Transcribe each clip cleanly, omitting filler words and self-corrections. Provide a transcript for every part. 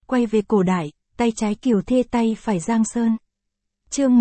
quay về cổ đại, tay trái Kiều Thê tay phải Giang Sơn. Chương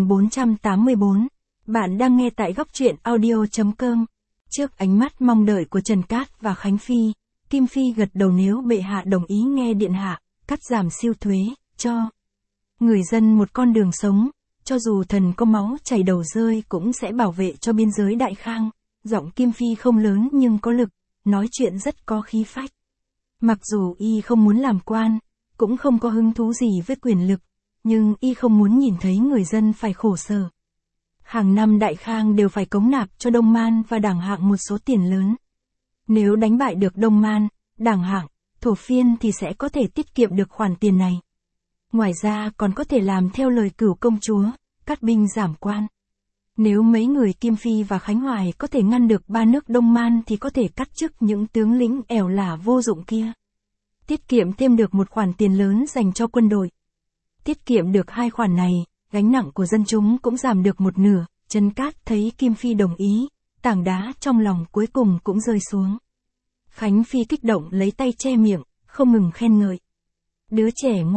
1484. Bạn đang nghe tại góc truyện audio.com. Trước ánh mắt mong đợi của Trần Cát và Khánh Phi, Kim Phi gật đầu nếu bệ hạ đồng ý nghe điện hạ, cắt giảm siêu thuế, cho người dân một con đường sống, cho dù thần có máu chảy đầu rơi cũng sẽ bảo vệ cho biên giới Đại Khang. Giọng Kim Phi không lớn nhưng có lực, nói chuyện rất có khí phách. Mặc dù y không muốn làm quan, cũng không có hứng thú gì với quyền lực, nhưng y không muốn nhìn thấy người dân phải khổ sở. Hàng năm Đại Khang đều phải cống nạp cho Đông Man và Đảng Hạng một số tiền lớn. Nếu đánh bại được Đông Man, Đảng Hạng, Thổ Phiên thì sẽ có thể tiết kiệm được khoản tiền này. Ngoài ra còn có thể làm theo lời Cửu công chúa, cắt binh giảm quan. Nếu mấy người Kim Phi và Khánh Hoài có thể ngăn được ba nước Đông Man thì có thể cắt chức những tướng lĩnh ẻo lả vô dụng kia. Tiết kiệm thêm được một khoản tiền lớn dành cho quân đội. Tiết kiệm được hai khoản này, gánh nặng của dân chúng cũng giảm được một nửa. Trần Cát thấy Kim Phi đồng ý, tảng đá trong lòng cuối cùng cũng rơi xuống. Khánh Phi kích động lấy tay che miệng, không ngừng khen ngợi. Đứa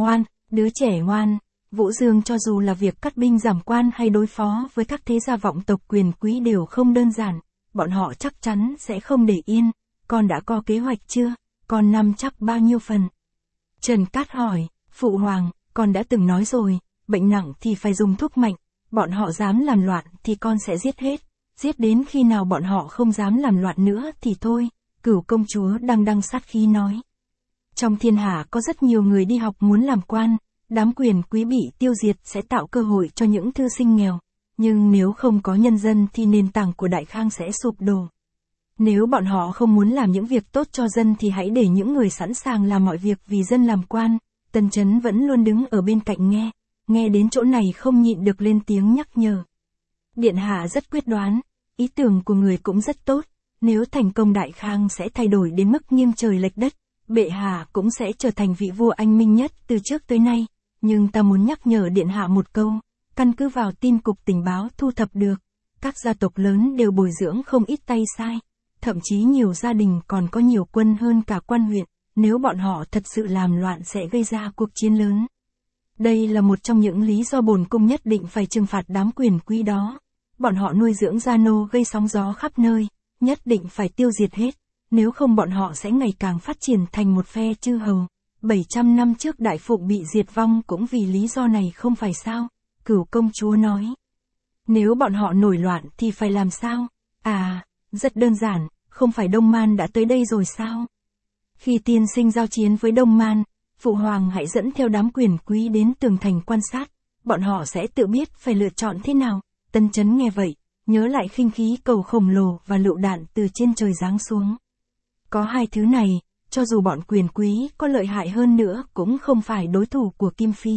trẻ ngoan, Vũ Dương cho dù là việc cắt binh giảm quan hay đối phó với các thế gia vọng tộc quyền quý đều không đơn giản, bọn họ chắc chắn sẽ không để yên, con đã có kế hoạch chưa, con nắm chắc bao nhiêu phần? Trần Cát hỏi, Phụ Hoàng, con đã từng nói rồi, bệnh nặng thì phải dùng thuốc mạnh, bọn họ dám làm loạn thì con sẽ giết hết, giết đến khi nào bọn họ không dám làm loạn nữa thì thôi, Cửu công chúa đằng sát khí nói. Trong thiên hạ có rất nhiều người đi học muốn làm quan, đám quyền quý bị tiêu diệt sẽ tạo cơ hội cho những thư sinh nghèo, nhưng nếu không có nhân dân thì nền tảng của Đại Khang sẽ sụp đổ. Nếu bọn họ không muốn làm những việc tốt cho dân thì hãy để những người sẵn sàng làm mọi việc vì dân làm quan. Tần Chấn vẫn luôn đứng ở bên cạnh nghe đến chỗ này không nhịn được lên tiếng nhắc nhở. Điện hạ rất quyết đoán, ý tưởng của người cũng rất tốt, nếu thành công Đại Khang sẽ thay đổi đến mức nghiêng trời lệch đất, bệ hạ cũng sẽ trở thành vị vua anh minh nhất từ trước tới nay, nhưng ta muốn nhắc nhở điện hạ một câu, căn cứ vào tin cục tình báo thu thập được, các gia tộc lớn đều bồi dưỡng không ít tay sai, thậm chí nhiều gia đình còn có nhiều quân hơn cả quan huyện, nếu bọn họ thật sự làm loạn sẽ gây ra cuộc chiến lớn. Đây là một trong những lý do bổn cung nhất định phải trừng phạt đám quyền quý đó. Bọn họ nuôi dưỡng gia nô gây sóng gió khắp nơi, nhất định phải tiêu diệt hết, nếu không bọn họ sẽ ngày càng phát triển thành một phe chư hầu. 700 năm trước Đại Phụng bị diệt vong cũng vì lý do này không phải sao? Cửu công chúa nói. Nếu bọn họ nổi loạn thì phải làm sao? À, rất đơn giản, không phải Đông Man đã tới đây rồi sao? Khi tiên sinh giao chiến với Đông Man, Phụ Hoàng hãy dẫn theo đám quyền quý đến tường thành quan sát, bọn họ sẽ tự biết phải lựa chọn thế nào. Tân Chấn nghe vậy, nhớ lại khinh khí cầu khổng lồ và lựu đạn từ trên trời giáng xuống. Có hai thứ này, cho dù bọn quyền quý có lợi hại hơn nữa cũng không phải đối thủ của Kim Phi.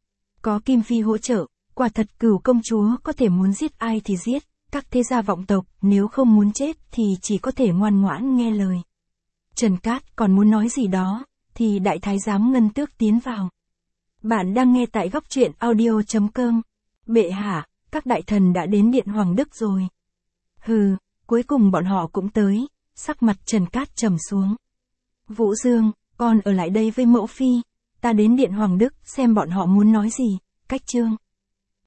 Có Kim Phi hỗ trợ, quả thật Cửu công chúa có thể muốn giết ai thì giết, các thế gia vọng tộc nếu không muốn chết thì chỉ có thể ngoan ngoãn nghe lời. Trần Cát còn muốn nói gì đó, thì đại thái giám Ngân Tước tiến vào. Bạn đang nghe tại góc truyện audio.com. Bệ hạ, các đại thần đã đến điện Hoàng Đức rồi. Hừ, cuối cùng bọn họ cũng tới, sắc mặt Trần Cát trầm xuống. Vũ Dương, con ở lại đây với mẫu phi, ta đến điện Hoàng Đức xem bọn họ muốn nói gì. Cách chương